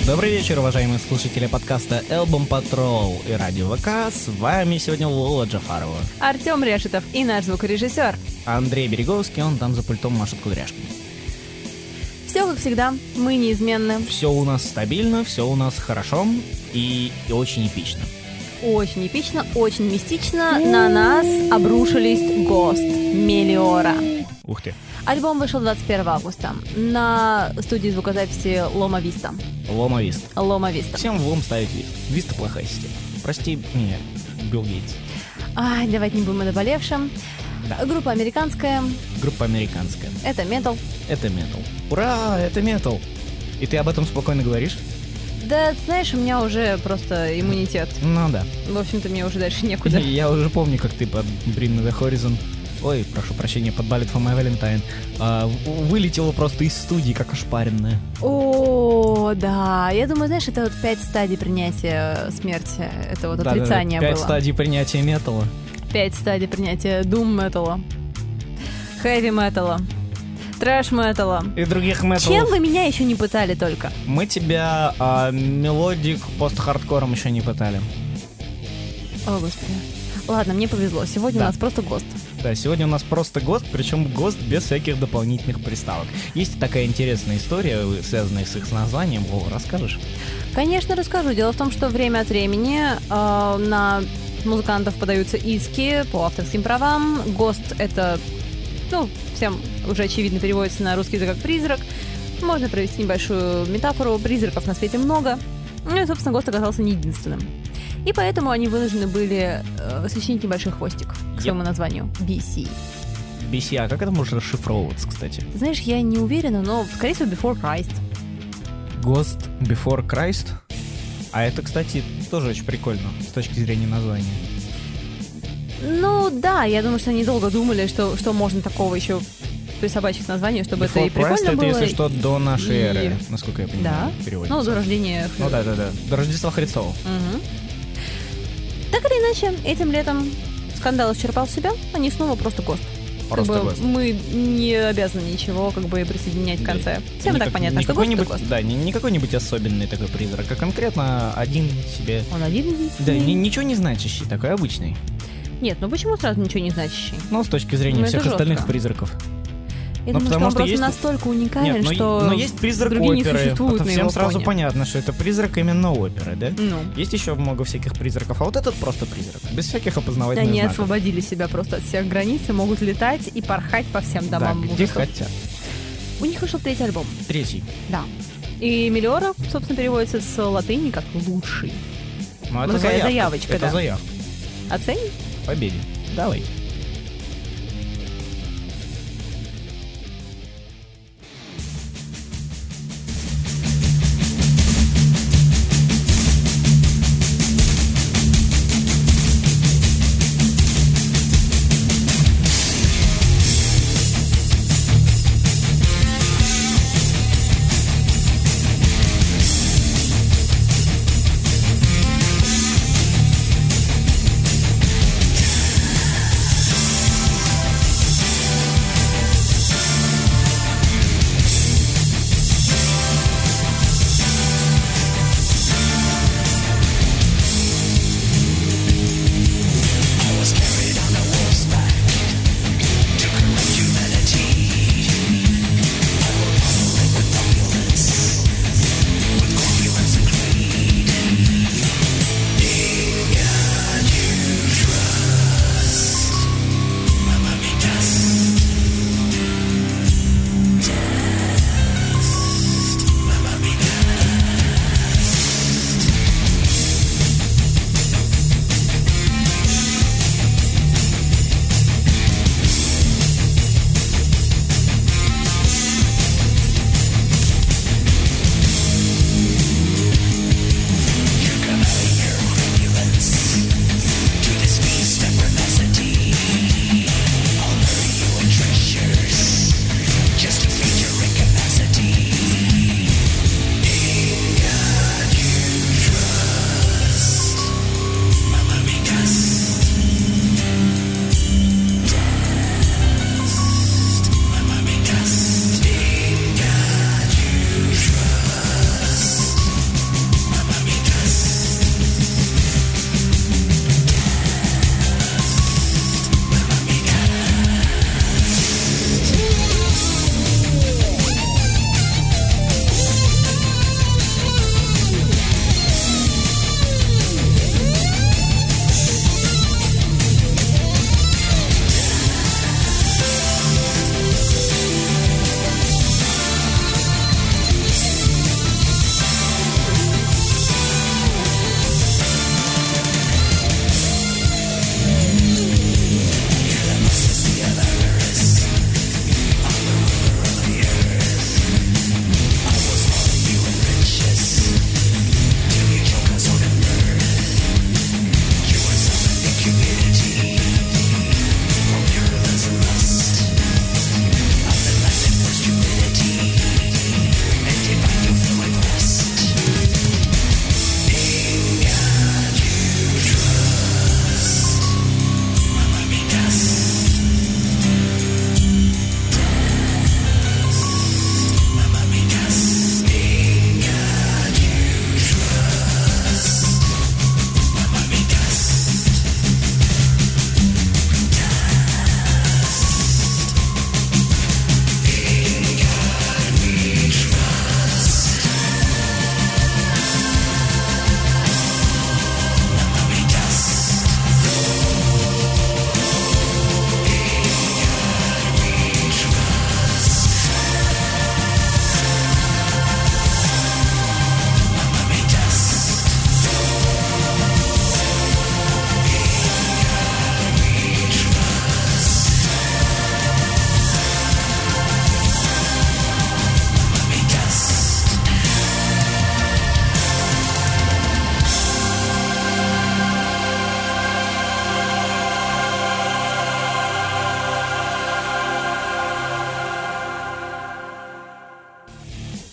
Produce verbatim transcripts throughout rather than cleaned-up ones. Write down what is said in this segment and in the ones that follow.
Добрый вечер, уважаемые слушатели подкаста Album Patrol и Радио ВК. С вами сегодня Лола Джафарова, Артем Решетов и наш звукорежиссер Андрей Береговский, он там за пультом машет кудряшками. Все как всегда, мы неизменны. Все у нас стабильно, все у нас хорошо и, и очень эпично. Очень эпично, очень мистично. На нас обрушились Ghost, Мелиора. Ух ты. Альбом вышел двадцать первого августа на студии звукозаписи Loma Vista. Loma Vista. Loma Vista. Всем в лом ставить Vista. Vista плохая система. Прости меня, Билл Гейтс. Ай, давайте не будем о наболевшем. Да. Группа американская. Группа американская. Это метал. Это метал. Ура, это метал. И ты об этом спокойно говоришь? Да, знаешь, у меня уже просто иммунитет. Ну да. В общем-то, мне уже дальше некуда. Я уже помню, как ты под Bring Me The Horizon, ой, прошу прощения, под Ballet for My Valentine, а, вылетела просто из студии, как ошпаренная. О, да. Я думаю, знаешь, это вот пять стадий принятия смерти. Это вот Да, отрицание да, да. было. Пять стадий принятия металла. Пять стадий принятия дум-металла, хэви-металла, трэш-металла. И других металлов. Чем вы меня еще не пытали только? Мы тебя а, мелодик пост-хардкором еще не пытали. О, господи. Ладно, мне повезло. Сегодня Да. у нас просто ГОСТ. Да, сегодня у нас просто ГОСТ, причем ГОСТ без всяких дополнительных приставок. Есть такая интересная история, связанная с их названием. Вова, расскажешь? Конечно, расскажу. Дело в том, что время от времени э, на музыкантов подаются иски по авторским правам. ГОСТ — это, ну, всем уже очевидно переводится на русский язык как «призрак». Можно провести небольшую метафору. Призраков на свете много. Ну и, собственно, ГОСТ оказался не единственным. И поэтому они вынуждены были э, сочинить небольшой хвостик к своему yep. названию — би си. би си, а как это может расшифровываться, кстати? Ты знаешь, я не уверена, но, скорее всего, Before Christ. Ghost Before Christ? А это, кстати, тоже очень прикольно с точки зрения названия. Ну да, я думаю, что они долго думали, что, что можно такого еще присобачить к названию, чтобы Before это и прикольно Christ, было. это, если что, до нашей и... эры, насколько я понимаю, да. переводится. Ну, до рождения... Ну да, да, да. До Рождества Христова. Угу. Так или иначе, этим летом скандал исчерпал себя, они снова просто ГОСТ. Просто как бы ГОСТ. Мы не обязаны ничего как бы присоединять в конце. Да. Всем не и так как, понятно, не что ГОСТ — это какой-нибудь, ГОСТ. да, не, не какой-нибудь особенный такой призрак, а конкретно один себе. Он один единственный? Да, ни, ничего не значащий, такой обычный. Нет, ну почему сразу ничего не значащий? Ну, с точки зрения Ну, всех это остальных жестко. призраков. Я Ну, думаю, потому что он что просто есть- настолько уникален, Нет, но, что но есть призрак другие не оперы. существуют Это на всем его сразу фоне. понятно, что это призрак именно оперы, да? Ну. Есть еще много всяких призраков, а вот этот просто призрак, без всяких опознавательных Они знаков. освободили себя просто от всех границ и могут летать и порхать по всем Да, домам где ужасов. хотят. У них вышел третий альбом. Третий. Да. И Мелиора, собственно, переводится с латыни как «лучший». Ну, Вот это такая заявка. заявочка, это да. заявка. Оценим? Победе. Давай.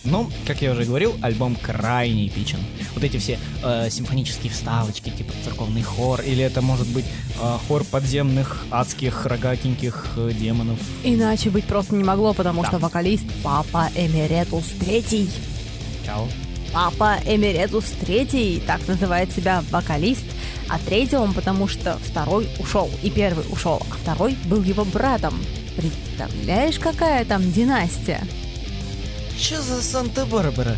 Ну, как я уже говорил, альбом крайне эпичен. Вот эти все э, симфонические вставочки, типа церковный хор, или это может быть э, хор подземных адских рогатеньких э, демонов. Иначе быть просто не могло, потому Да. что вокалист Папа Эмеретус Третий. Чао. Папа Эмеретус Третий, так называет себя вокалист, а третий он потому что второй ушел, и первый ушел, а второй был его братом. Представляешь, какая там династия? Чё за Санта-Барбара?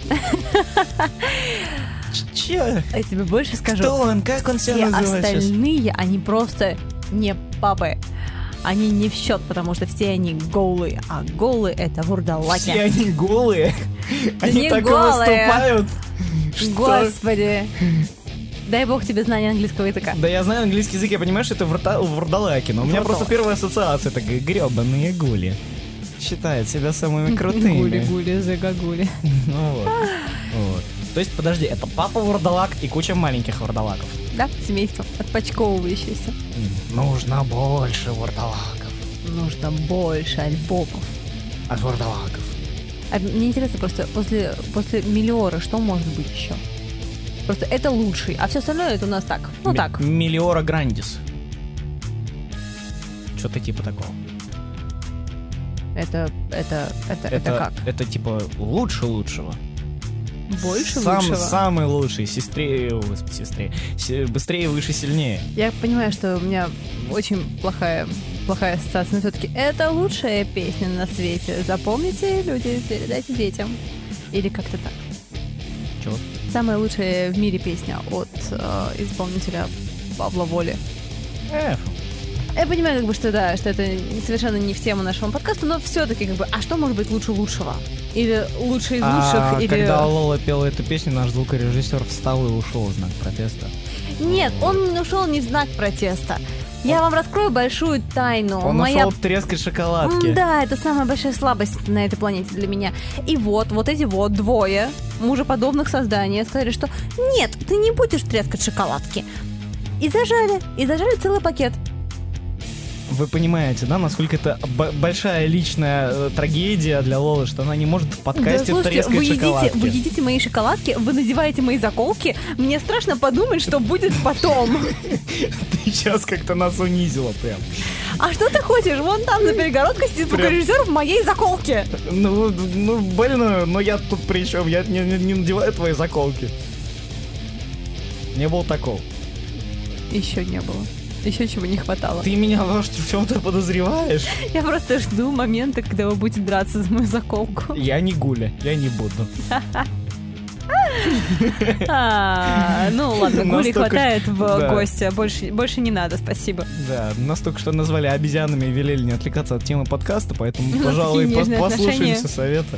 Чё? Я тебе больше скажу. Кто он? Как он себя Все называет сейчас? остальные, они просто не папы. Они не в счет, потому что все они голые, а голые это вурдалаки. Все они голые? Они не так и голые. выступают? Что? Господи. Дай бог тебе знания английского языка. Да я знаю английский язык, я понимаю, что это вурта- вурдалаки, но у меня Вурдалаки. просто первая ассоциация такая: гребаные гули. Считают себя самыми крутыми. Гули-гули, загагули. Ну вот. Вот. То есть, подожди, это папа вурдалак и куча маленьких вурдалаков. Да, семейство, отпочковывающееся. М, Нужно больше вурдалаков. Нужно больше альбомов. От вурдалаков. А мне интересно просто, после, после Мелиора что может быть еще? Просто это лучший, а все остальное это у нас так. Ну Ми- так. Мелиора Грандис. Что-то типа такого. Это, это, это, это, Это, как? это типа лучше лучшего. Больше Сам, лучшего? Самый лучший, сестрее, о, сестрее, се- быстрее, выше, сильнее. Я понимаю, что у меня очень плохая, плохая ассоциация, но все-таки это лучшая песня на свете. Запомните, люди, передайте детям. Или как-то так. Чего? Самая лучшая в мире песня от э, исполнителя Павла Воли. Эх, Я понимаю, как бы, что да, что это совершенно не в тему нашего подкаста, но все-таки, как бы, а что может быть лучше лучшего? Или лучше из лучших, а или... когда Лола пела эту песню, наш звукорежиссер встал и ушел в знак протеста. Нет, он не ушел не в знак протеста. Я вам раскрою большую тайну. Он Моя... ушел трескать шоколадки. М, Да, это самая большая слабость на этой планете для меня. И вот, вот эти вот двое мужеподобных созданий сказали, что нет, ты не будешь трескать шоколадки. И зажали, и зажали целый пакет. Вы понимаете, да, насколько это б- большая личная э, трагедия для Лолы, что она не может в подкасте да, слушайте, трескать вы едите, шоколадки. вы едите мои шоколадки, вы надеваете мои заколки. Мне страшно подумать, что будет потом. Ты сейчас как-то нас унизила прям. А что ты хочешь? Вон там за перегородкой сидит Прям. звукорежиссер в моей заколке. Ну, ну, больно, но я тут при чем? Я не, не- не надеваю твои заколки. Не было такого. Еще не было. Еще чего не хватало. Ты меня может, в чем-то подозреваешь? Я просто жду момента, когда вы будете драться за мою заколку. Я не гуля, я не буду. А, ну ладно, гули Настолько хватает ж- в да. гостя. Больше, больше не надо, спасибо. Да, нас только что назвали обезьянами и велели не отвлекаться от темы подкаста, поэтому, Ну, пожалуй, такие пос- нежные послушаемся отношения. совета.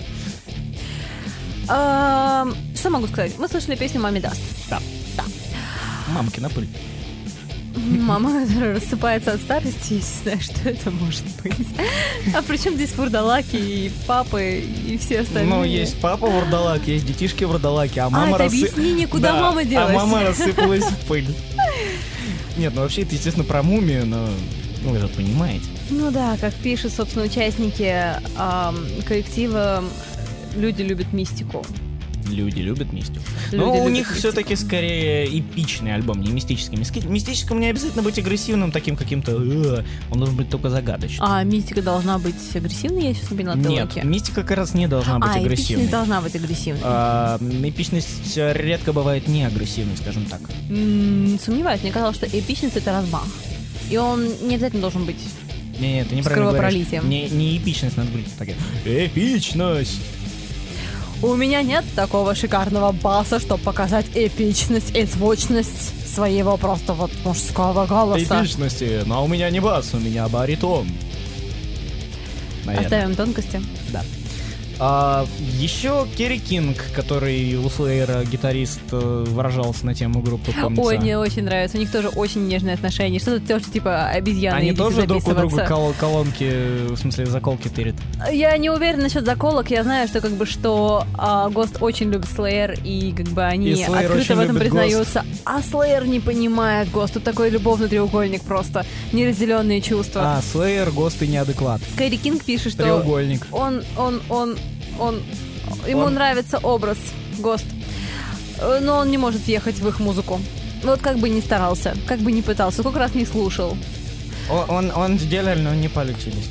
А, Что могу сказать? Мы слышали песню «Маме даст». Да. Да. Мамкина пыль. Мама рассыпается от старости, я не знаю, что это может быть. А при чем здесь вурдалаки и папы и все остальные? Ну, есть папа вурдалак, есть детишки вурдалаки, а А, мама это рассып- объяснение, куда Да, мама делась. А мама рассыпалась в пыль. Нет, ну вообще это, естественно, про мумию, но ну, вы же понимаете. Ну да, как пишут, собственно, участники ам, коллектива, люди любят мистику. Люди любят мистику. Люди Но у любят них мистику. все-таки скорее эпичный альбом, не мистический. Миски- Мистическому не обязательно быть агрессивным, таким каким-то... «Э», он должен быть только загадочным. А мистика должна быть агрессивной, я сейчас не поняла ты Нет, логики. мистика как раз не должна быть А, агрессивной. эпичность должна быть агрессивной. А, эпичность редко бывает не агрессивной, скажем так. М, Сомневаюсь, мне казалось, что эпичность — это размах. И он не обязательно должен быть... Не, ты С неправильно говоришь. кровопролитием. Не, не эпичность, надо говорить так. Эпичность! У меня нет такого шикарного баса, чтобы показать эпичность и звучность своего просто вот мужского голоса. Эпичности, но у меня не бас, у меня баритон. Наверное. Оставим тонкости. Да. А, еще Керри Кинг, который у Слэйра гитарист, э, выражался на тему группы, помнится. Ой, мне очень нравится. У них тоже очень нежные отношения. Что-то тоже типа обезьяны. Они идите тоже друг у друга записываться. кол- колонки, в смысле заколки тырят. Я не уверена насчет заколок. Я знаю, что как бы что а, Гост очень любит Слэйр, и как бы они И Slayer открыто очень в этом любит признаются. А Слэйр не понимает Гост. Тут такой любовный треугольник просто. Неразделенные чувства. А, Слэйр, Гост и неадекват. Кэрри Кинг пишет, что Треугольник. он, он, он, он ему Он- нравится образ Гост, Э, но он не может въехать в их музыку. Вот как бы ни старался, как бы ни пытался, сколько раз не слушал. О- Он, он сделал, но не получилось.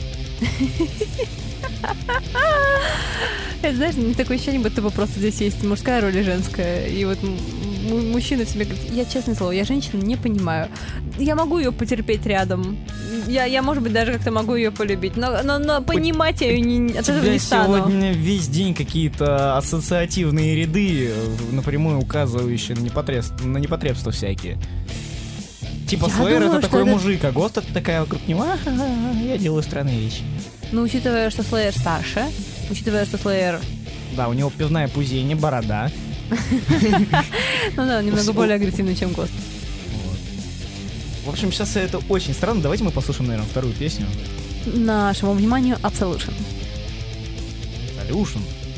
Это, знаешь, не такое ощущение, будто бы просто здесь есть мужская роль и женская. И вот м- м- мужчина тебе говорит, я, честное слово, я женщину не понимаю. Я могу ее потерпеть рядом. Я, я может быть, даже как-то могу ее полюбить. Но, но, но понимать я ее не, от У этого тебя не стану. сегодня весь день какие-то ассоциативные ряды, э, напрямую указывающие на непотребство, на непотребства всякие. Типа Я Слэйр думаю, это что такой это- мужик, а Гост это такая вокруг него, «А-ха-ха, я делаю странные вещи. Но учитывая, что Слэйр старше, учитывая, что Слэйр, Да, у него пивная пузень, борода. ну да, немного Всё. более агрессивный, чем Гост. В общем, сейчас это очень странно. Давайте мы послушаем, наверное, вторую песню. Нашему вниманию Absolution. Solution.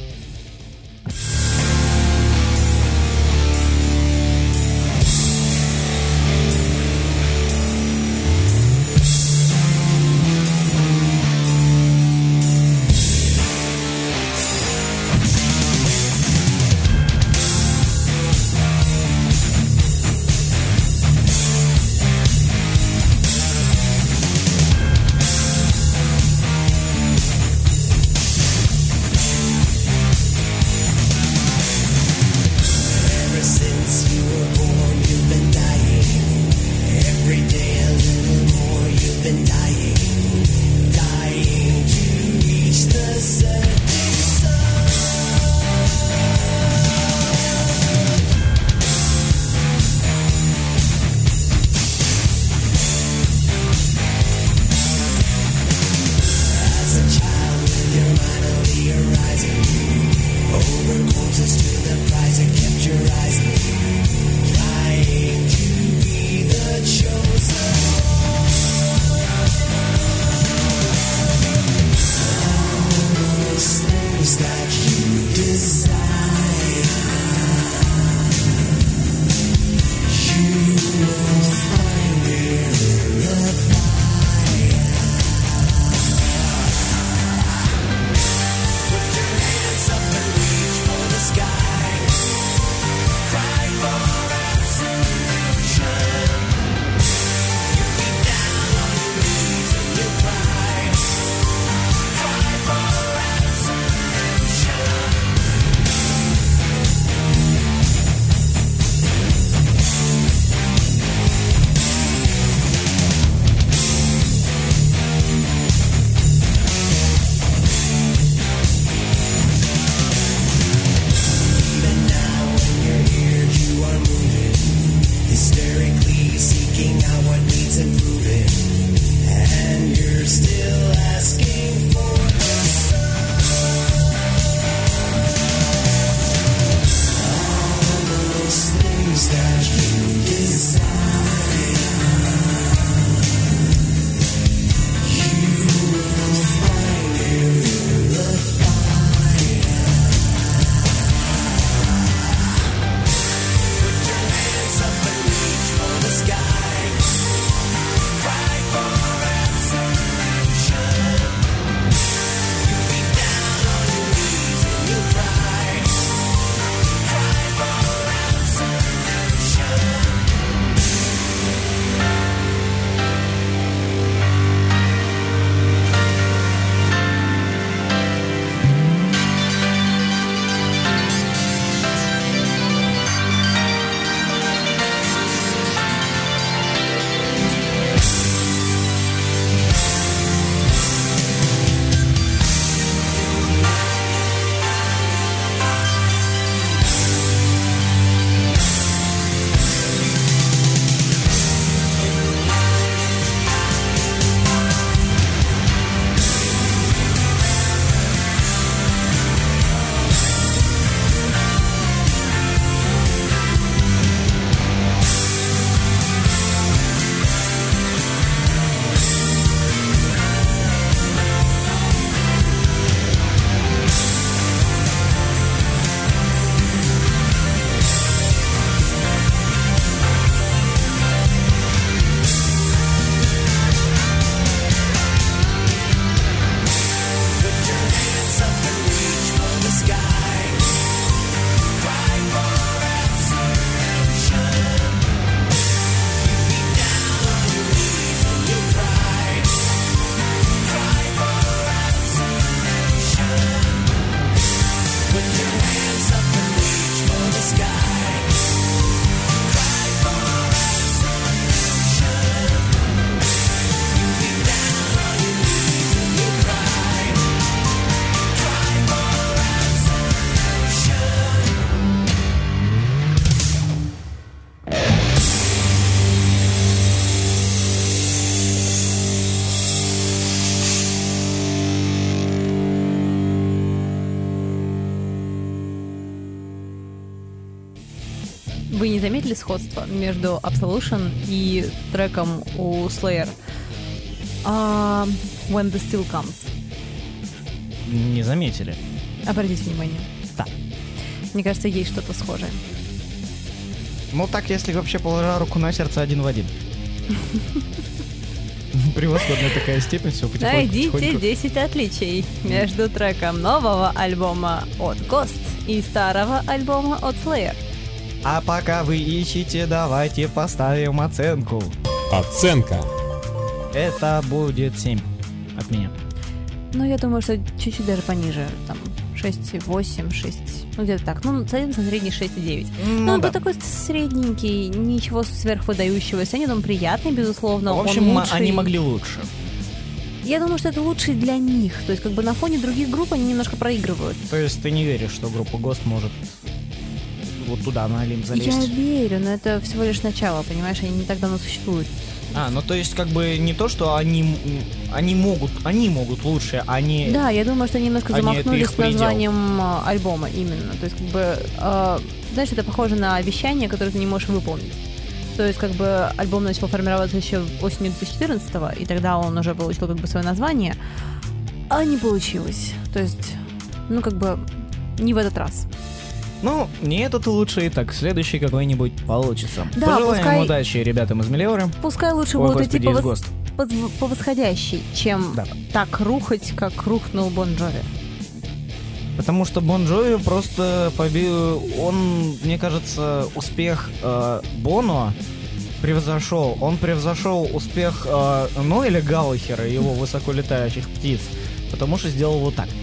Ever since you were born, you've been dying. Every day a little more, you've been dying. Dying to reach the setting sun. As a child with your mind on the horizon, over corpses to the prize and kept your eyes on, trying to be the chosen one. Those things that you desire, you will find in the fire. Put your hands up and reach for the sky. Вы не заметили сходство между Absolution и треком у Slayer? Uh, When the Steel Comes. Не заметили. Обратите внимание. Да. Мне кажется, есть что-то схожее. Ну так, если вообще положа руку на сердце, один в один. Превосходная такая степень, все потихоньку. Найдите десять отличий между треком нового альбома от Ghost и старого альбома от Slayer. А пока вы ищете, давайте поставим оценку. Оценка. Это будет семь от меня. Ну, я думаю, что чуть-чуть даже пониже. Там шесть восемь, шесть... Ну, где-то так. Ну, садимся на средний шесть девять. Ну, ну да. Он такой средненький, ничего сверхвыдающегося. Нет, он приятный, безусловно. В общем, он лучший. Они могли лучше. Я думаю, что это лучший для них. То есть, как бы на фоне других групп они немножко проигрывают. То есть ты не веришь, что группа Ghost может вот туда на Олимп залезть? Я верю, но это всего лишь начало, понимаешь? Они не так давно существуют. А, ну то есть как бы не то, что они, они могут, они могут лучше, они... Да, я думаю, что они немножко Они- это замахнулись их с предел. названием э, альбома именно. То есть, как бы, э, знаешь, это похоже на обещание, которое ты не можешь выполнить. То есть, как бы, альбом начал формироваться еще осенью две тысячи четырнадцатого, и тогда он уже получил как бы свое название, а не получилось. То есть, ну, как бы, не в этот раз. Ну, не этот лучший, так следующий какой-нибудь получится. Да, Пожелаем пускай- удачи ребятам из Мелиоры. Пускай лучше Ой, будут идти господи, по, из вос- Ghost. по, по восходящей, чем Да. так рухать, как рухнул Бон Джови. Потому что Бон Джови просто побил... Он, мне кажется, успех э, Боно превзошел. Он превзошел успех э, Ноэля Галлахера и его высоколетающих птиц. Потому что сделал вот так.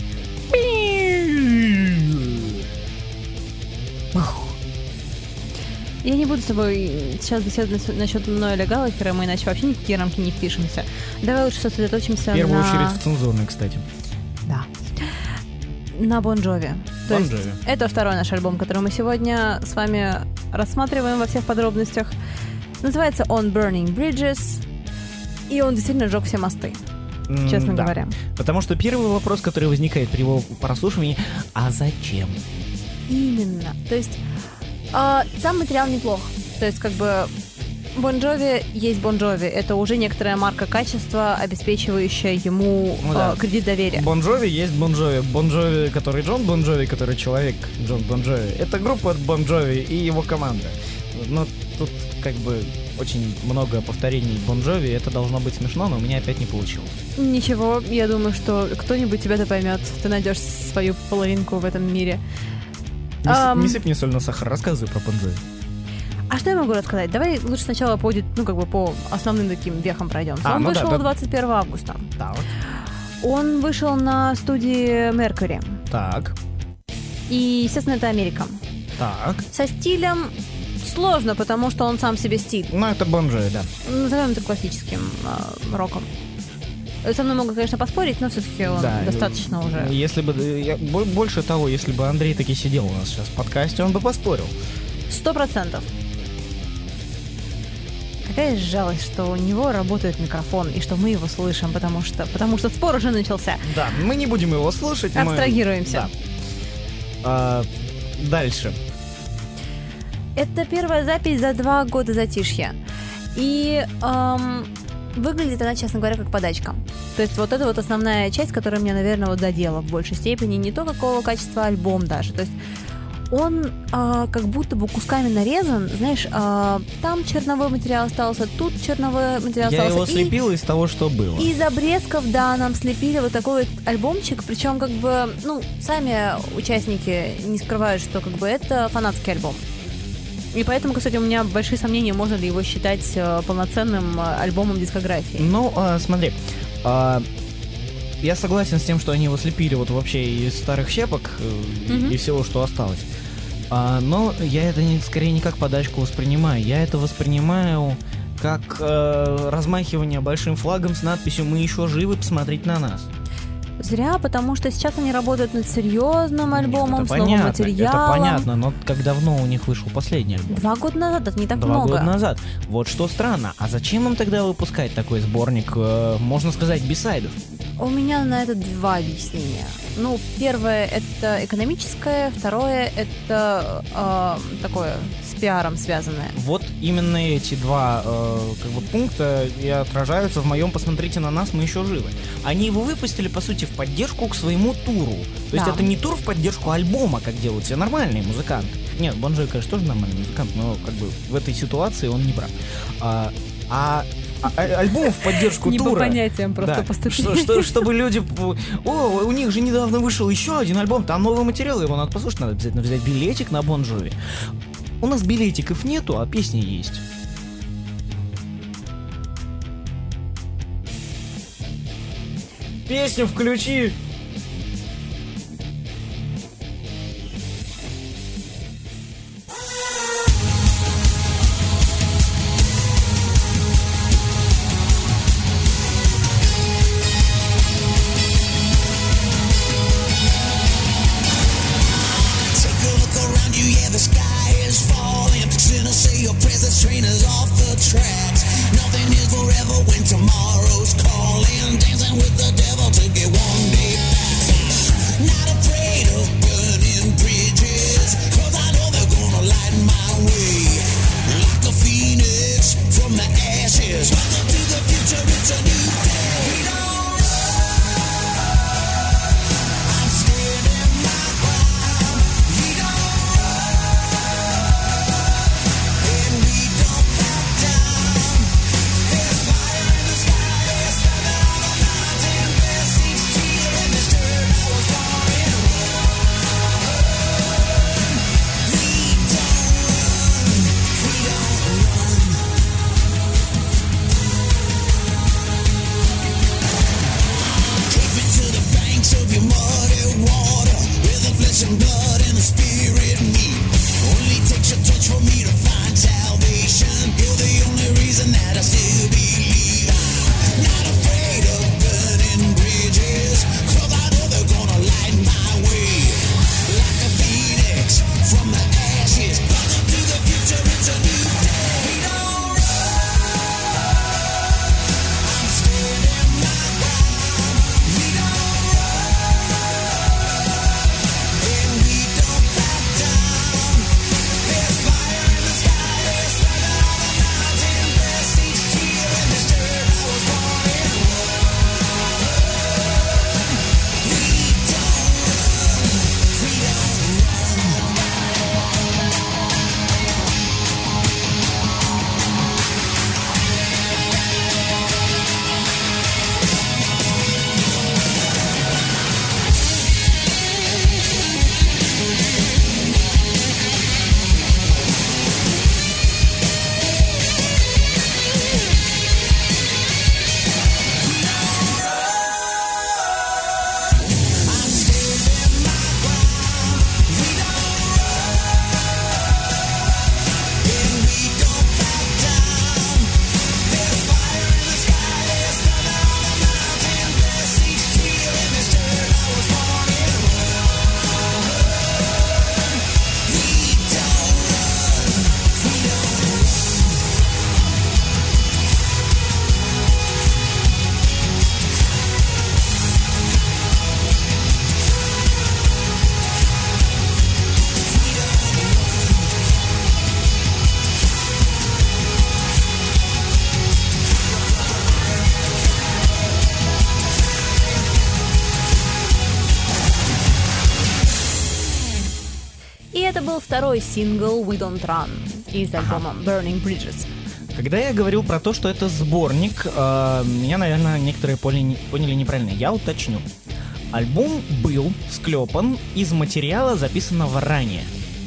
Я не буду с тобой сейчас беседовать насчет Ноэля Галлахера, мы иначе вообще ни в какие рамки не впишемся. Давай лучше сосредоточимся В первую на... очередь в цензурной, кстати. Да. На Бон Джови. То Бон есть Джови. это второй наш альбом, который мы сегодня с вами рассматриваем во всех подробностях. Называется он Burning Bridges, и он действительно сжег все мосты, М, честно да. говоря. Потому что первый вопрос, который возникает при его прослушивании, а зачем? Именно. То есть а, сам материал неплох. То есть как бы Бон Джови есть Бон Джови. Это уже некоторая марка качества, обеспечивающая ему Ну да. а, кредит доверия. Бон Джови есть Бон Джови. Бон Джови, который Джон Бон Джови, который человек Джон Бон Джови. Это группа Бон Джови и его команда. Но тут как бы очень много повторений Бон Джови. Это должно быть смешно, но у меня опять не получилось. Ничего, я думаю, что кто-нибудь тебя-то поймет. Ты найдешь свою половинку в этом мире. Не, с- Ам. не сыпь мне соль на сахар, рассказывай про Бон Джови. А что я могу рассказать? Давай лучше сначала по, аудит- ну, как бы по основным таким вехам пройдемся. А, Он ну да, вышел да. двадцать первого августа. Так. Он вышел на студии Mercury. Так. И, естественно, это Америка. Так. Со стилем сложно, потому что он сам себе стиль. Ну, это Бон Джови, да. Назовем это классическим э, роком. Со мной могут, конечно, поспорить, но все-таки он Да, достаточно э, уже. Если бы... э, я- бо- больше того, если бы Андрей таки сидел у нас сейчас в подкасте, он бы поспорил. Сто процентов. Какая жалость, что у него работает микрофон, и что мы его слышим, потому что, потому что спор уже начался. Да, мы не будем его слушать. мы- Абстрагируемся. Да. А, дальше. Это первая запись за два года затишья. И эм, выглядит она, честно говоря, как подачка. То есть вот это вот основная часть, которая меня, наверное, вот задела в большей степени. Не то, какого качества альбом даже. То есть он э, как будто бы кусками нарезан. Знаешь, э, там черновой материал остался, тут черновой материал Я остался. его И- слепил из того, что было. И из обрезков, да, нам слепили вот такой вот альбомчик, причем как бы, ну, сами участники не скрывают, что как бы это фанатский альбом. И поэтому, кстати, у меня большие сомнения, можно ли его считать э, полноценным э, альбомом дискографии. Ну, а, смотри. а, я согласен с тем, что они его слепили вот вообще из старых щепок э, Мгм. и всего, что осталось. А, но я это не, скорее не как подачку воспринимаю. Я это воспринимаю как э, размахивание большим флагом с надписью «Мы еще живы, посмотрите на нас». Зря, потому что сейчас они работают над серьезным альбомом, это с новым понятно, материалом. это понятно, но как давно у них вышел последний альбом? Два года назад, это не так Два много. года назад. Вот что странно. А зачем им тогда выпускать такой сборник, э, можно сказать, бисайдов? У меня на это два объяснения. Ну, первое это экономическое, второе это э, такое с пиаром связанное. Вот именно эти два э, как бы, пункта и отражаются в моем «Посмотрите на нас, мы еще живы». Они его выпустили, по сути, в поддержку к своему туру. То есть Да. это не тур в поддержку альбома, как делают все нормальные музыканты. Нет, Бон Джови, конечно, тоже нормальный музыкант, но как бы в этой ситуации он не прав. А, а а- альбом в поддержку Не по тура. понятиям просто Да, поступили. что- что- чтобы люди... п- О, у них же недавно вышел еще один альбом, там новый материал, его надо послушать, надо обязательно взять билетик на Бон Джови. У нас билетиков нету, а песни есть. Песню включи! Take a look around you, yeah, the sky is falling. Sinners say your presence, trainers off the tracks. Nothing is forever when tomorrow's calling. Dancing with the devil to get one day back. Not afraid of burning bridges, 'cause I know they're gonna light my way. Like a phoenix from the ashes. Welcome to the future, it's a new day. We don't run. I'm standing my ground. We don't run. And we don't back down. There's fire in the sky, there's thunder on the mountain. There's seeds here in this dirt I was born in. We don't run. We don't run. Take me to the banks of your muddy water, where the flesh and blood and the spirit meet. Only takes your touch for me to find salvation. You're the only reason that I still believe. I'm not afraid of burning bridges, 'cause I know they're gonna light my way. Like a phoenix from the ashes. Welcome to the future, it's a new day. We don't run. I'm standing my ground. We don't run. And we don't back down. There's fire in the sky, there's thunder on the mountain. There's seeds here in this dirt I was born in. We don't run. We don't run. I'm standing my ground. We don't run. And we don't back down. There's fire in the sky, there's thunder on the mountain. There's seeds here in this dirt I was born in. We don't run. We don't run. И это был второй сингл We Don't Run из альбома Burning Bridges. Когда я говорил про то, что это сборник, э, меня, наверное, некоторые поняли, поняли неправильно. Я уточню. Альбом был склепан из материала, записанного ранее.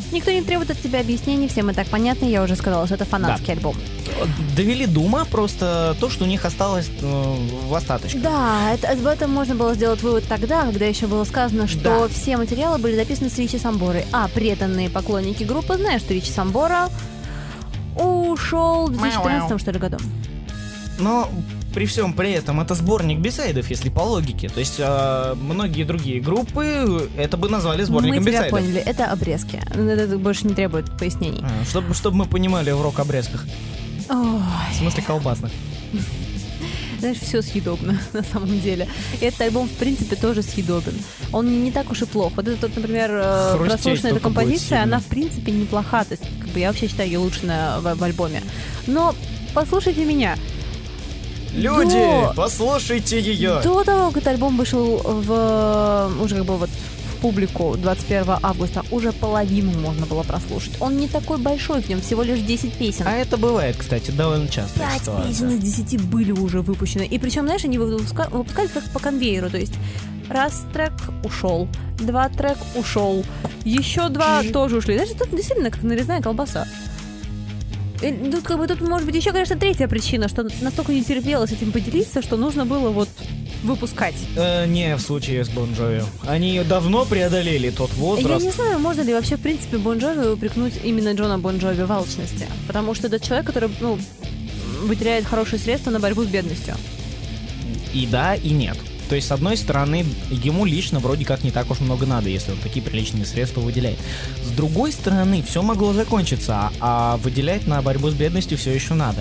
Никто не требует от тебя объяснений, всем и так понятно, я уже сказала, что это фанатский Да. альбом. Довели до ума просто то, что у них осталось э, в остаточках. Да, это, об этом можно было сделать вывод тогда, когда еще было сказано, что Да. все материалы были записаны с Ричи Самборой. А преданные поклонники группы знают, что Ричи Самбора ушел в две тысячи тринадцатом, что ли, году. Но при всем при этом это сборник бисайдов, если по логике. То есть э, многие другие группы это бы назвали сборником Мы тебя бисайдов. поняли, это обрезки. Это больше не требует пояснений. А, чтобы, чтобы мы понимали в рок-обрезках. Ой. В смысле колбасных. Знаешь, все съедобно на самом деле. И этот альбом, в принципе, тоже съедобен. Он не так уж и плох. Вот эта, вот, например, э, Хрустеть прослушанная эта только будет композиция, сильно. она, в принципе, неплоха. То есть, как бы, я вообще считаю ее лучше на, в, в альбоме. Но послушайте меня. Люди, До- послушайте ее. До того, как этот альбом вышел в уже как бы вот в публику двадцать первого августа, уже половину можно было прослушать. Он не такой большой, в нем всего лишь десять песен. А это бывает, кстати, довольно часто. Пять песен из десяти были уже выпущены. И причем, знаешь, они выпуска- выпускали как по конвейеру. То есть раз трек ушел, два трек ушел, еще два тоже ушли. Знаешь, тут действительно как нарезная колбаса. И тут, как бы, тут может быть еще, конечно, третья причина, что настолько не терпелось этим поделиться, что нужно было вот выпускать. Э, не в случае с Бон Джови. Они давно преодолели тот Я возраст. не знаю, можно ли вообще, в принципе, Бон Джови упрекнуть именно Джона Бон Джови в алчности. Потому что это человек, который, ну, выделяет хорошие средства на борьбу с бедностью. И да, и нет. То есть, с одной стороны, ему лично вроде как не так уж много надо, если он такие приличные средства выделяет. С другой стороны, все могло закончиться, а, а выделять на борьбу с бедностью все еще надо.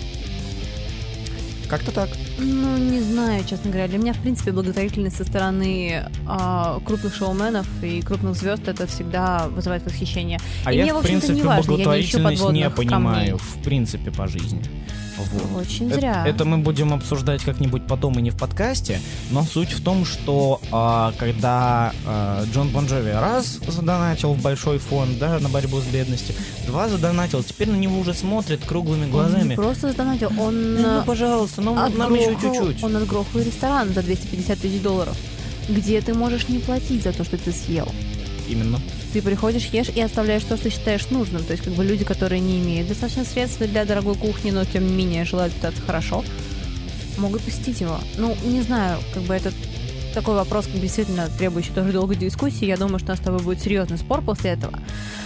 Как-то так. Ну, не знаю, честно говоря. Для меня, в принципе, благотворительность со стороны а, крупных шоуменов и крупных звезд это всегда вызывает восхищение. А И я, мне, в общем-то, принципе, не важно, я не ищу благотворительность не подводных понимаю, камней. в принципе, по жизни. Вот. Очень Э- зря. Это мы будем обсуждать как-нибудь потом и не в подкасте, но суть в том, что а, когда а, Джон Бон Джови раз задонатил в большой фонд, да, на борьбу с бедностью, два задонатил, теперь на него уже смотрят круглыми Он не глазами. просто задонатил, он Ну, э, пожалуйста, ну нам еще отгрохал- чуть-чуть. Он отгрохал ресторан за двести пятьдесят тысяч долларов, где ты можешь не платить за то, что ты съел. Именно. Ты приходишь, ешь и оставляешь то, что считаешь нужным. То есть, как бы люди, которые не имеют достаточно средств для дорогой кухни, но тем не менее желают питаться хорошо, могут посетить его. Ну, не знаю, как бы это такой вопрос, как бы, действительно требующий тоже долгой дискуссии. Я думаю, что у нас с тобой будет серьезный спор после этого.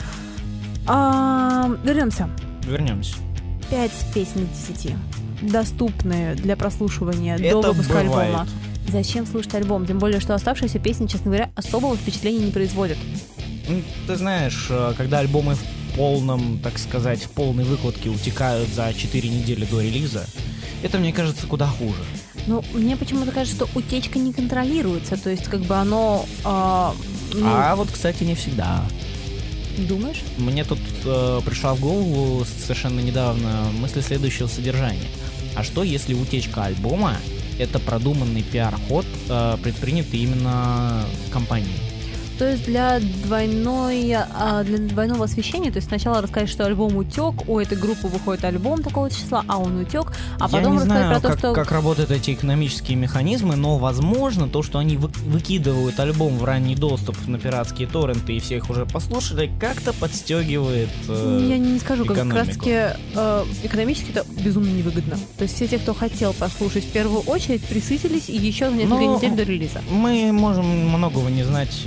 А, вернемся. Вернемся. Пять песен из десяти. Доступные для прослушивания до Это выпуска бывает. альбома. Зачем слушать альбом? Тем более, что оставшиеся песни, честно говоря, особого впечатления не производят. Ну, ты знаешь, э, когда альбомы в полном, так сказать, в полной выкладке утекают за четыре недели до релиза, это, мне кажется, куда хуже. Ну, мне почему-то кажется, что утечка не контролируется. То есть, как бы оно... а, ну, А вот, кстати, не всегда. думаешь? Мне тут э, пришла в голову совершенно недавно мысль следующего содержания. А что, если утечка альбома — это продуманный пиар-ход, э, предпринятый именно компанией? То есть для двойной, а, для двойного освещения, то есть сначала рассказать, что альбом утек, у этой группы выходит альбом такого числа, а он утек, а потом Я не рассказать знаю, про то, как, что... как работают эти экономические механизмы, но, возможно, то, что они вы- выкидывают альбом в ранний доступ на пиратские торренты и все их уже послушали, как-то подстегивает э, Я не скажу, как, как раз экономику. таки э, экономически это безумно невыгодно. То есть все те, кто хотел послушать в первую очередь, присытились и еще за несколько Но- недель до релиза. Мы можем многого не знать,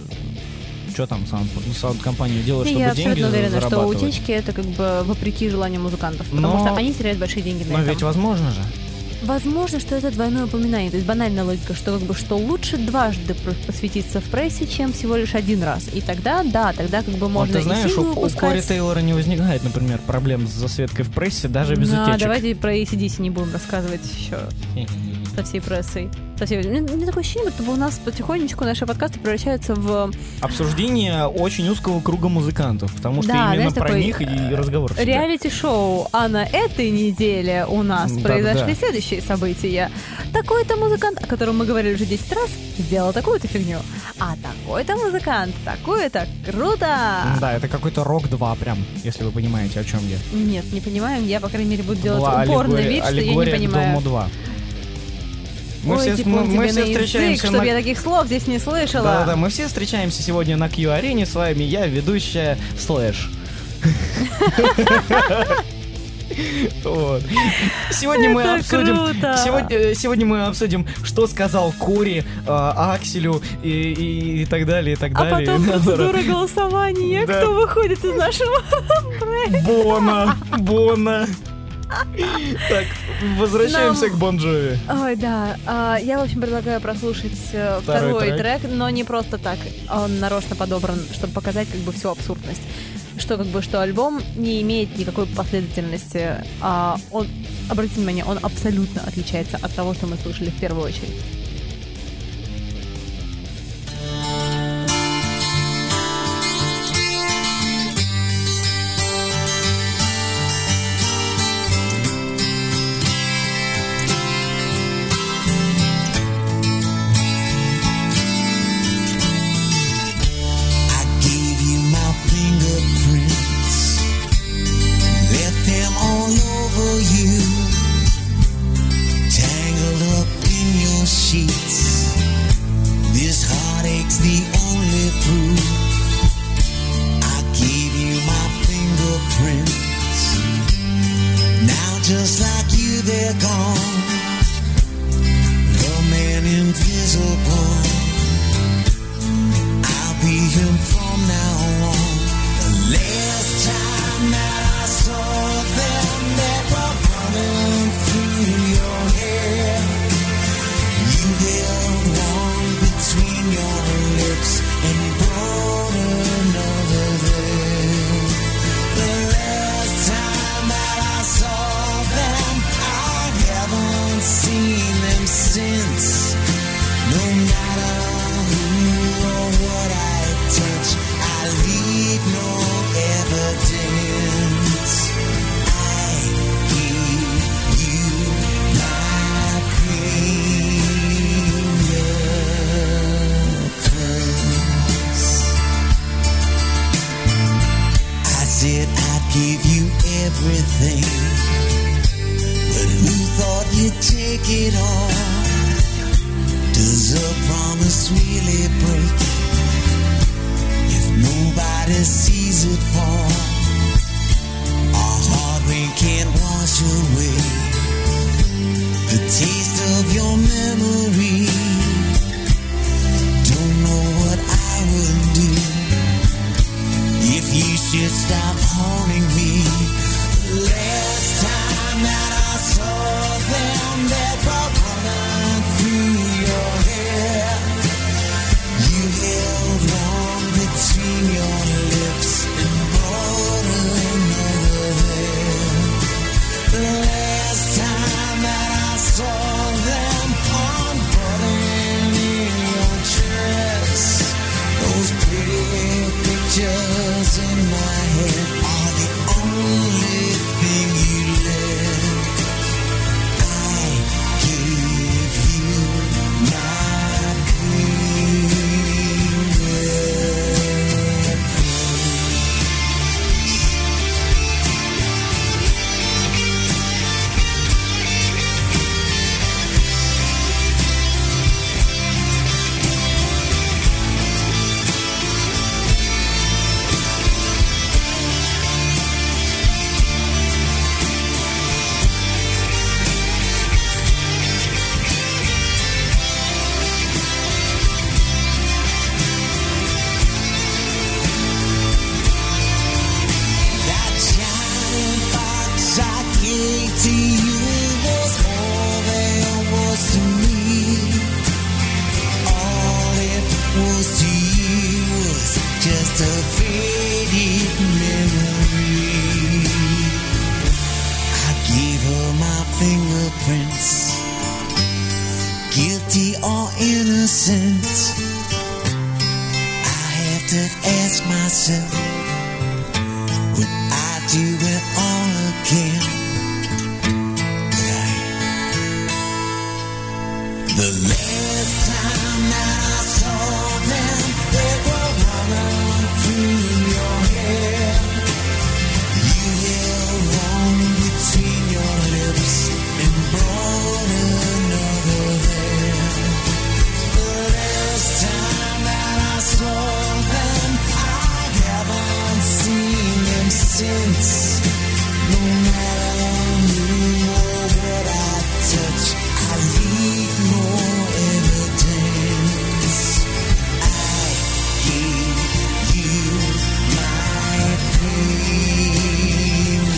что там саунд, саунд-компании делают, И чтобы я деньги абсолютно уверена, что зарабатывать. утечки это как бы вопреки желанию музыкантов, потому Но- что они теряют большие деньги на Но этом. ведь возможно же. Возможно, что это двойное упоминание, то есть банальная логика, что как бы что лучше дважды про- посвятиться в прессе, чем всего лишь один раз. И тогда, да, тогда как бы можно Вот ты знаешь, и синглы у, у выпускать. Кори Тейлора не возникает, например, проблем с засветкой в прессе даже без Да, утечек. давайте про эй си ди си не будем рассказывать еще со всей прессой. Со всей... Мне, мне такое ощущение, будто бы у нас потихонечку наши подкасты превращаются в Обсуждение очень узкого круга музыкантов, потому что Да, именно знаешь, про такой, них и разговор всегда. реалити-шоу. А на этой неделе у нас Да, произошли да. следующие события. Такой-то музыкант, о котором мы говорили уже десять раз, сделал такую-то фигню. А такой-то музыкант, такое-то круто! Да, это какой-то рок два прям, если вы понимаете, о чем я. Нет, не понимаем. Я, по крайней мере, буду делать Была упорный аллегория- вид, что я не аллегория к понимаю. Дому два. Мы Ой, все, типун мы, мы тебе все на язык, встречаемся чтобы на... я таких слов здесь не слышала. Да-да-да, мы все встречаемся сегодня на Q-арене. С вами я, ведущая Слэш. Вот. Сегодня мы Это обсудим. круто. Сегодня, сегодня мы обсудим, что сказал Кори, э, Акселю и, и, и так далее, и так А далее. потом процедура голосования. Да. Кто выходит из нашего проекта? Бона, Бона. Так, возвращаемся Нам- к Бон Джови. Ой, да. А, я, в общем, предлагаю прослушать э, Второй второй, трек. трек. но не просто так. Он нарочно подобран, чтобы показать как бы всю абсурдность. Что как бы, что альбом не имеет никакой последовательности. А он, обратите внимание, он абсолютно отличается от того, что мы слышали в первую очередь. I gave you my fingerprints, left them all over you, tangled up in your sheets. This heartache's the only proof. I gave you my fingerprints. Now just like you, they're gone. The man invisible. I'll be him from now on. The last time that I saw them, they were running through your hair. You held one between your lips and brought another there. The last time that I saw them, I haven't seen them since. No matter who or what I touch, I leave no evidence. I give you my fingerprints. I said I'd give you everything, but who thought you'd take it all? Does a promise really break if nobody sees it fall? Our hard rain can't wash away the taste of your memory. Don't know what I would do if you should stop haunting me. Last time that I saw them, they were running through your hair. You held one between your lips and brought another there. The last time that I saw them, on button in your dress, those pretty pictures in my head are the only thing you left. I gave you my That giant box I gave to you was all there was to me. All it was to you was just a faded memory. I gave her my fingerprints, guilty or innocent. I have to ask myself, would I do it all again? Would I? The last time that I saw them, they were running through your hair. You held one between your lips and brought another there. sense. No matter who or what I touch, I leave more evidence. I give you my praise.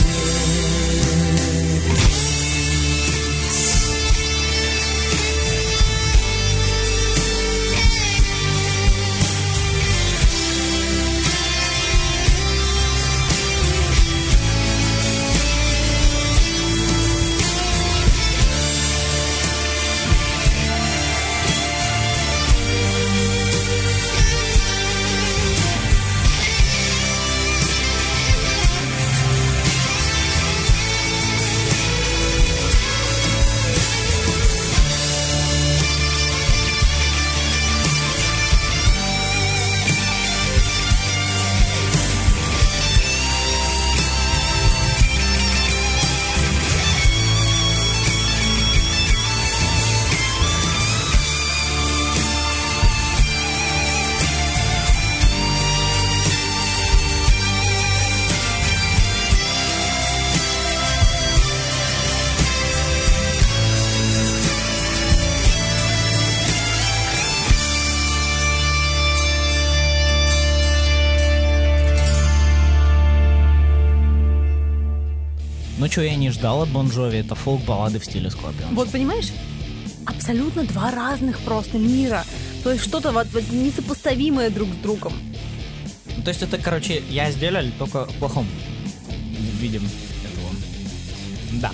Ну, что я не ждал от Бон Джови, это фолк-баллады в стиле Scorpions. Вот понимаешь, абсолютно два разных просто мира. То есть что-то вот, вот несопоставимое друг с другом. Ну, то есть это, короче, я сделал только в плохом виде этого. Да.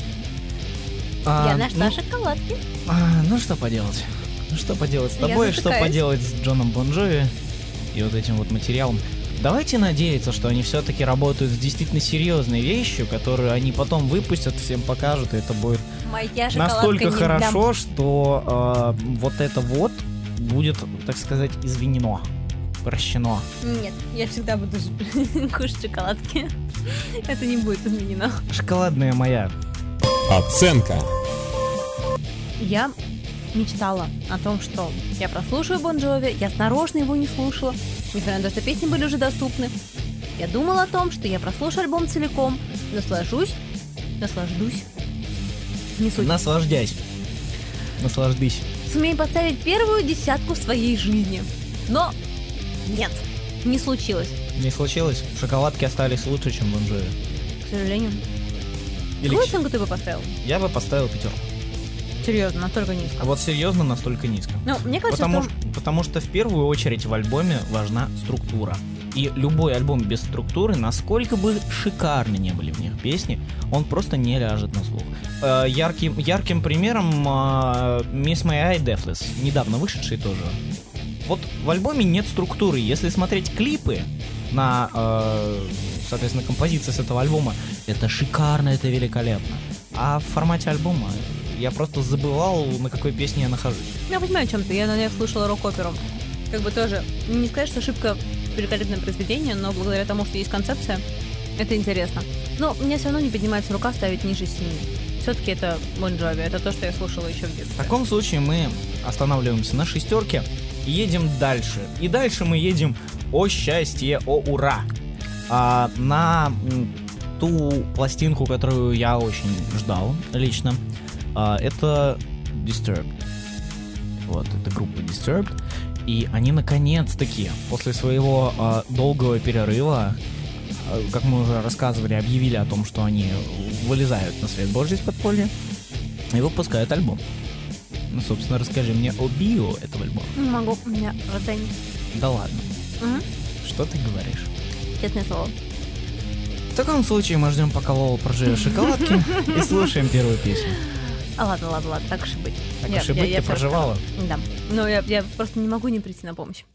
А, Я нашла ну, шоколадки. а, ну, что поделать? Ну, что поделать с Я тобой, что затыкаюсь. поделать с Джоном Бон Джови и вот этим вот материалом. Давайте надеяться, что они все-таки работают с действительно серьезной вещью, которую они потом выпустят, всем покажут, и это будет Моя шоколадка настолько не хорошо, что э, вот это вот будет, так сказать, извинено, прощено. дам. Нет, я всегда буду кушать шоколадки. Это не будет изменено. Шоколадная моя. Оценка. Я мечтала о том, что я прослушаю Бон Джови, я нарочно его не слушала, несмотря на то, что песни были уже доступны. Я думала о том, что я прослушаю альбом целиком, наслажусь, наслаждусь, не суть. Наслаждайся. Наслаждись. Сумею поставить первую десятку в своей жизни. Но нет, не случилось, Не случилось? Шоколадки остались лучше, чем Бон Джови. к сожалению. Или Какую к- оценку ты бы поставил? Я бы поставил пятерку. Серьезно, настолько низко. А вот серьезно, настолько низко. Ну, мне кажется, Потому, что... ш- потому что в первую очередь в альбоме важна структура. И любой альбом без структуры, насколько бы шикарны не были в них песни, он просто не ляжет на слух. Э, ярким, ярким примером э, Miss My Eye Deathless, недавно вышедший тоже. Вот в альбоме нет структуры. Если смотреть клипы на, э, соответственно, композиции с этого альбома, это шикарно, это великолепно. А в формате альбома я просто забывал, на какой песне я нахожусь. Я понимаю, о чем ты. Я на них слушала рок-оперу. Как бы тоже, не сказать, что ошибка великолепное произведение, но благодаря тому, что есть концепция, это интересно. Но мне все равно не поднимается рука ставить ниже семи. Все-таки это Бон Джови, это то, что я слушала еще в В детстве. таком случае мы останавливаемся на шестерке и едем дальше. И дальше мы едем о счастье, о ура. А, на м, ту пластинку, которую я очень ждал лично, а, это Disturbed. Вот, это группа Disturbed. И они наконец-таки, после своего а, долгого перерыва, а, как мы уже рассказывали, объявили о том, что они вылезают на свет Божий из подполья и выпускают альбом. Ну, собственно, расскажи мне о био этого альбома. Не могу, у меня ротань. Да ладно, Угу. что ты говоришь? Честное слово. В таком случае мы ждем, пока Лола проживет шоколадки и слушаем первую песню. А ладно, ладно, ладно, так уж и быть. Так Я- уж и я- быть, я ты всё проживала? рассказала. Да. Но я, я просто не могу не прийти на помощь.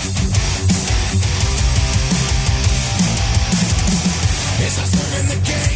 As I serve in the game.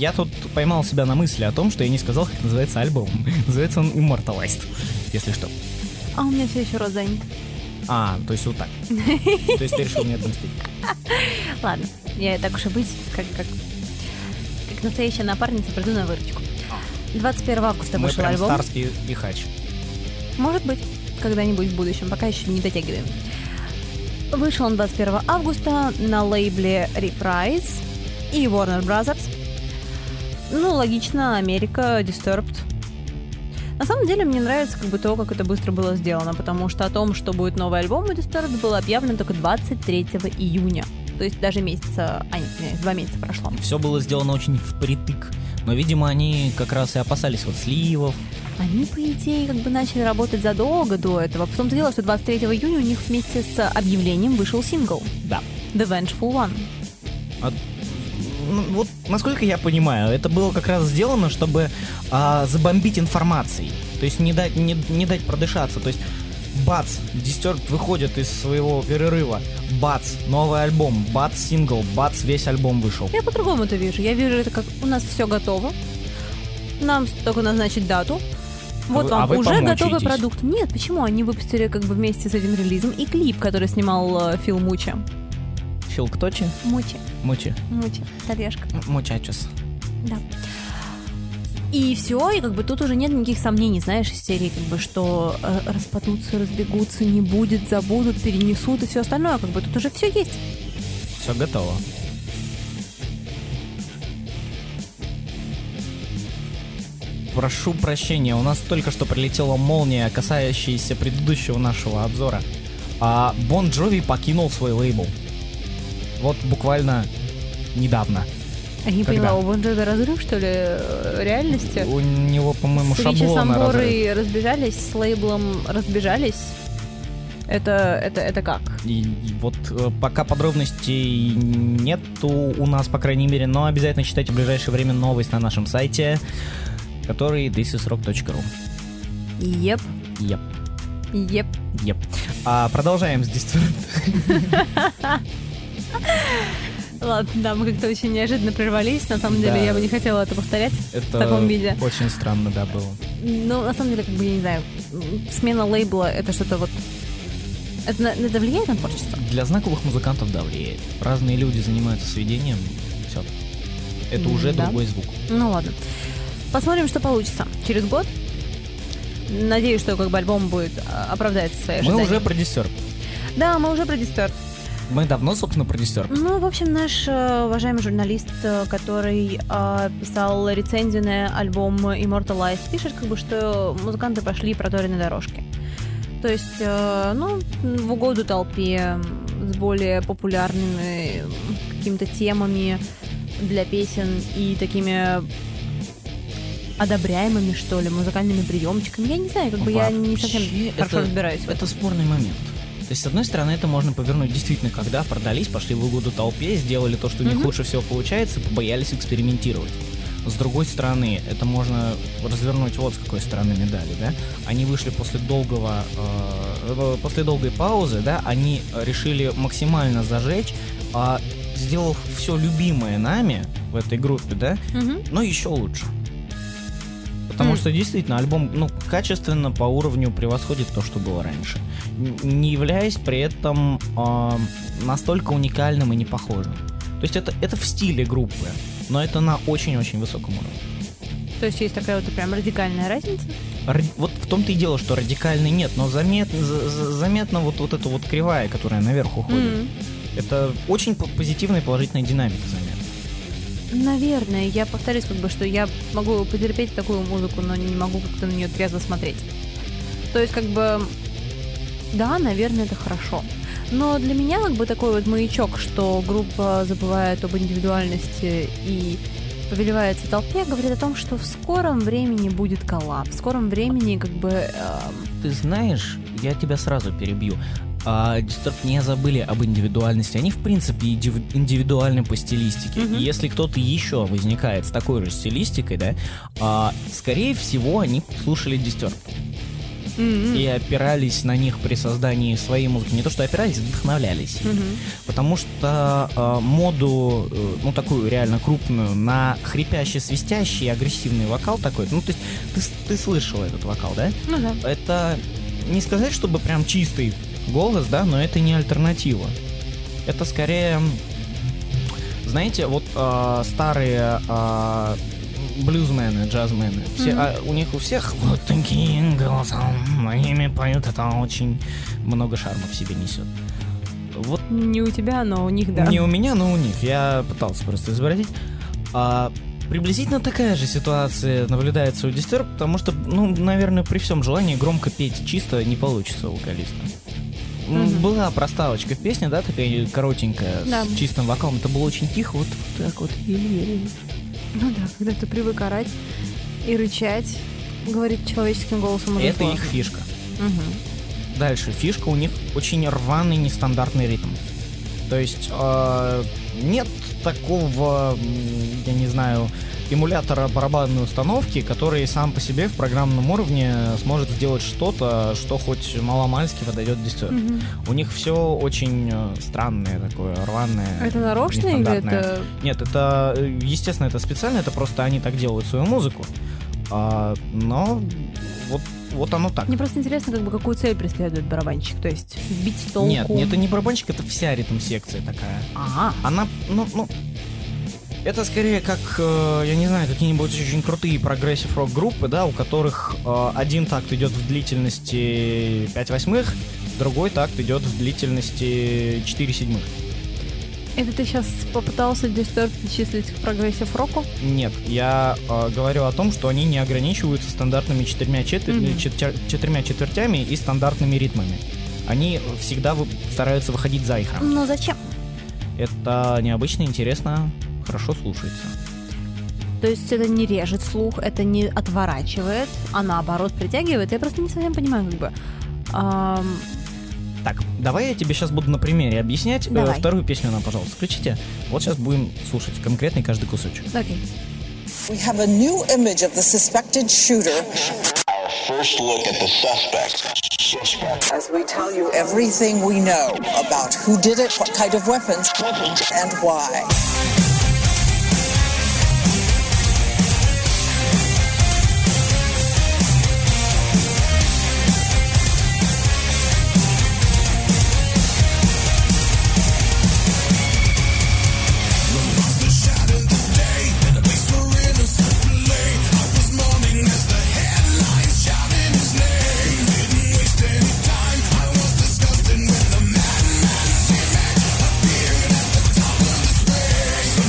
я тут поймал себя на мысли о том, что я не сказал, как называется альбом. Называется он Immortalized, если что. А у меня все еще рот занят. А, то есть вот так. То есть ты решил мне отомстить. Ладно, я так уж и быть, как, как, как настоящая напарница, приду на выручку. двадцать первого августа Мы вышел прям альбом. старский лихач. Может быть, когда-нибудь в будущем, пока еще не дотягиваем. Вышел он двадцать первого августа на лейбле Reprise и Warner Brothers. Ну, логично, Америка, Disturbed. На самом деле, мне нравится как бы то, как это быстро было сделано, потому что о том, что будет новый альбом у Disturbed, было объявлено только двадцать третьего июня. То есть даже месяца... А, нет, нет, два месяца прошло. Все было сделано очень впритык. Но, видимо, они как раз и опасались вот сливов. Они, по идее, как бы начали работать задолго до этого. В том-то дело, что двадцать третьего июня у них вместе с объявлением вышел сингл Да. The Vengeful One. А, ну, вот, насколько я понимаю, это было как раз сделано, чтобы а, забомбить информацией. То есть не дать, не, не дать продышаться. То есть бац, Disturbed выходит из своего перерыва. Бац, новый альбом. Бац, сингл. Бац, весь альбом вышел. Я по-другому это вижу. Я вижу это как у нас все готово. Нам только назначить дату. Вот вы, вам а вы уже помучаетесь. готовый продукт. Нет, почему? Они выпустили как бы вместе с этим релизом и клип, который снимал э, Фил Мучи. Фил кто че? Мучи. Мучи. Мучи. Талешка. Мучачес. Да. И все, и как бы тут уже нет никаких сомнений, знаешь, из серии, как бы, что э, распадутся, разбегутся, не будет, забудут, перенесут и все остальное, как бы тут уже все есть. Все готово. Прошу прощения, у нас только что прилетела молния, касающаяся предыдущего нашего обзора. А Бон Джови покинул свой лейбл. Вот буквально недавно. Я не Когда? поняла, у Бон Джови разрыв, что ли, э, реальности? У него, по-моему, С Ричи шаблона разрыв. Самборой разбежались, с лейблом разбежались. Это, это, это как? И, и вот э, пока подробностей нету у нас, по крайней мере, но обязательно читайте в ближайшее время новость на нашем сайте, который this is rock точка ру. Еп, Еп, еп. еп. А продолжаем с Disturbed. Ладно, да, мы как-то очень неожиданно прервались. На самом деле, Да. я бы не хотела это повторять Это в таком виде. очень странно, да, было. Ну, на самом деле, как бы, я не знаю, смена лейбла — это что-то вот... Это, на- это влияет на творчество? Для знаковых музыкантов, да, влияет. Разные люди занимаются сведением, все. Это М, уже да. другой звук. Ну, ладно. Посмотрим, что получится через год. Надеюсь, что как бы альбом будет а, оправдает свои Мы ожидания. уже про Disturbed. Да, мы уже про Disturbed. Мы давно, собственно, про Disturbed. Ну, в общем, наш э, уважаемый журналист, э, который э, писал рецензию на альбом Immortalized, пишет, как бы, что музыканты пошли проторенной дорожки. То есть, э, ну, в угоду толпе, с более популярными какими-то темами для песен и такими одобряемыми, что ли, музыкальными приемчиками. Я не знаю, как бы я не совсем Вообще, хорошо это- разбираюсь в этом. Это спорный момент. То есть, с одной стороны, это можно повернуть действительно, когда продались, пошли в угоду толпе, сделали то, что у них Мгм. лучше всего получается, побоялись экспериментировать. С другой стороны, это можно развернуть вот с какой стороны медали, да? Они вышли после долгого, э, после долгой паузы, да, они решили максимально зажечь, а, сделав все любимое нами в этой группе, да, Мгм. но еще лучше. Потому М. что действительно альбом, ну, качественно по уровню превосходит то, что было раньше, Н- не являясь при этом а, настолько уникальным и не похожим. То есть это, это в стиле группы, но это на очень-очень высоком уровне. То есть есть такая вот прям радикальная разница? Ради- Вот в том-то и дело, что радикальный нет, но заметно, за- за- заметно вот, вот эта вот кривая, которая наверх уходит. М. Это очень по- позитивная и положительная динамика заметна. Наверное, я повторюсь, как бы, что я могу потерпеть такую музыку, но не могу как-то на нее трезво смотреть. То есть, как бы, да, наверное, это хорошо. Но для меня, как бы, такой вот маячок, что группа забывает об индивидуальности и повелевается толпе, говорит о том, что в скором времени будет коллапс. В скором времени, как бы, эм, Ты знаешь, я тебя сразу перебью. А Disturbed не забыли об индивидуальности. Они, в принципе, индив- индивидуальны по стилистике. Мгм. И если кто-то еще возникает с такой же стилистикой, да, а, скорее всего, они слушали Disturbed. М-м. и опирались на них при создании своей музыки. Не то, что опирались, вдохновлялись. Мгм. Потому что э, моду, э, ну, такую реально крупную, на хрипящий, свистящий, агрессивный вокал такой, ну, то есть ты, с- ты слышал этот вокал, да? Ну да. Это не сказать, чтобы прям чистый голос, да, но это не альтернатива. Это скорее, знаете, вот э, старые э, блюзмены, джазмены, все, Мгм. а, у них у всех вот такие голоса, они ими поют, это очень много шарма в себе несет. Вот Не у тебя, но у них, да. не у меня, но у них. Я пытался просто изобразить. А, приблизительно такая же ситуация наблюдается у Disturbed, потому что, ну, наверное, при всем желании громко петь чисто не получится у вокалиста. М, Мгм. Была проставочка в песне, да, такая коротенькая, Да. с чистым вокалом. Это было очень тихо, вот так вот. Ну да, когда ты привык орать и рычать, говорить человеческим голосом уже Это сложно. их фишка. Мгм. Дальше. Фишка у них очень рваный, нестандартный ритм. То есть э, нет такого, м, я не знаю, эмулятора барабанной установки, который сам по себе в программном уровне сможет сделать что-то, что хоть маломальски подойдет Disturbed. Мгм. У них все очень э, странное такое, рваное. Это нарочно или нестандартное. это... Нет, это, э, естественно, это специально, это просто они так делают свою музыку. А, но вот, вот оно так. Мне просто интересно, как бы, какую цель преследует барабанщик. То есть сбить с толку. Нет, это не барабанщик, это вся ритм-секция такая. Ага. Она, ну, ну, это скорее как, э, я не знаю, какие-нибудь очень крутые прогрессив-рок группы, да, у которых э, один такт идет в длительности пять восьмых, другой такт идет в длительности четыре седьмых. Это ты сейчас попытался Disturbed причислить к прогрессив-року? Нет, я э, говорю о том, что они не ограничиваются стандартными четырьмя, четвер- Мгм. четвер- четырьмя четвертями и стандартными ритмами. Они всегда вы- стараются выходить за их рамки. Но зачем? Это необычно, интересно, хорошо слушается. То есть это не режет слух, это не отворачивает, а наоборот притягивает. Я просто не совсем понимаю, как бы. Ам, Так, давай я тебе сейчас буду на примере объяснять. Э, Давай. вторую песню нам, пожалуйста, включите. Вот сейчас будем слушать конкретный каждый кусочек. Окей. We have a new image of the suspected shooter Our first look at the suspect. Suspect. as we tell you everything we know about who did it, what kind of weapons, and why. Disgusting when the madman's image appeared at the top of the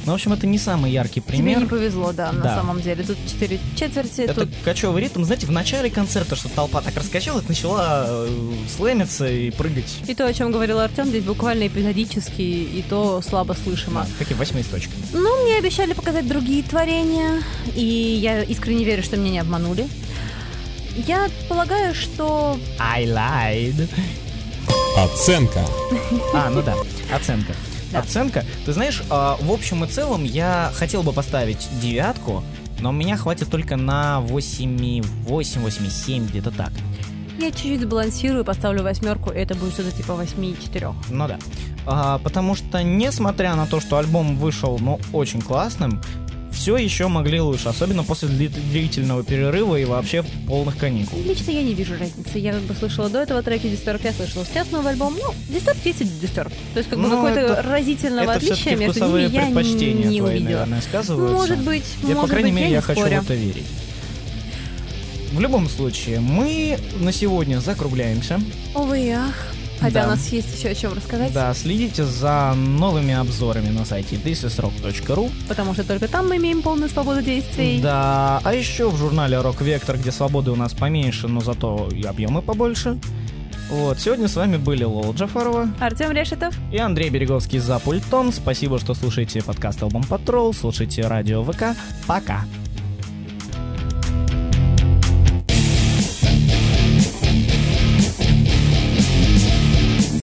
Ну, в общем, это не самый яркий пример. Тебе не повезло, да, на Да. самом деле. Тут четыре четверти, Это тут кочевый ритм. Знаете, в начале концерта, что толпа так раскачалась, начала э, слэмиться и прыгать. и то, о чем говорил Артем, здесь буквально эпизодически, и то слабо слышимо. Как и восьмой точки. Ну, мне обещали показать другие творения, и я искренне верю, что меня не обманули. Я полагаю, что... I lied. Оценка. А, ну да, оценка. Да. Оценка. Ты знаешь, а, в общем и целом я хотел бы поставить девятку, но у меня хватит только на восемь, восемь, восемь, семь, где-то так. Я чуть-чуть сбалансирую, поставлю восьмерку, и это будет что-то типа восемь четыре. Ну да. А, потому что, несмотря на то, что альбом вышел, ну, очень классным, все еще могли лучше, особенно после дли- длительного перерыва и вообще полных каникул. Лично я не вижу разницы. Я как бы слышала до этого треки Disturbed, я слышала сейчас новый альбом. Ну, Disturbed есть и Disturbed. То есть как бы Ну, какой-то это- разительного Это отличия все-таки между вкусовые ними я предпочтения не твои, увидела. наверное, сказываются. Может быть, Я, может по крайней быть, мере, я я не хочу спорю. в это верить. В любом случае, мы на сегодня закругляемся. Увы и ах. Хотя Да. у нас есть еще о чем рассказать. Да, следите за новыми обзорами на сайте this is rock точка ru. Потому что только там мы имеем полную свободу действий. Да, а еще в журнале Rock Vector, где свободы у нас поменьше, но зато и объемы побольше. Вот, сегодня с вами были Лола Джафарова Артем Решетов. и Андрей Береговский за пультом. Спасибо, что слушаете подкаст Album Patrol, слушайте радио ВК. Пока!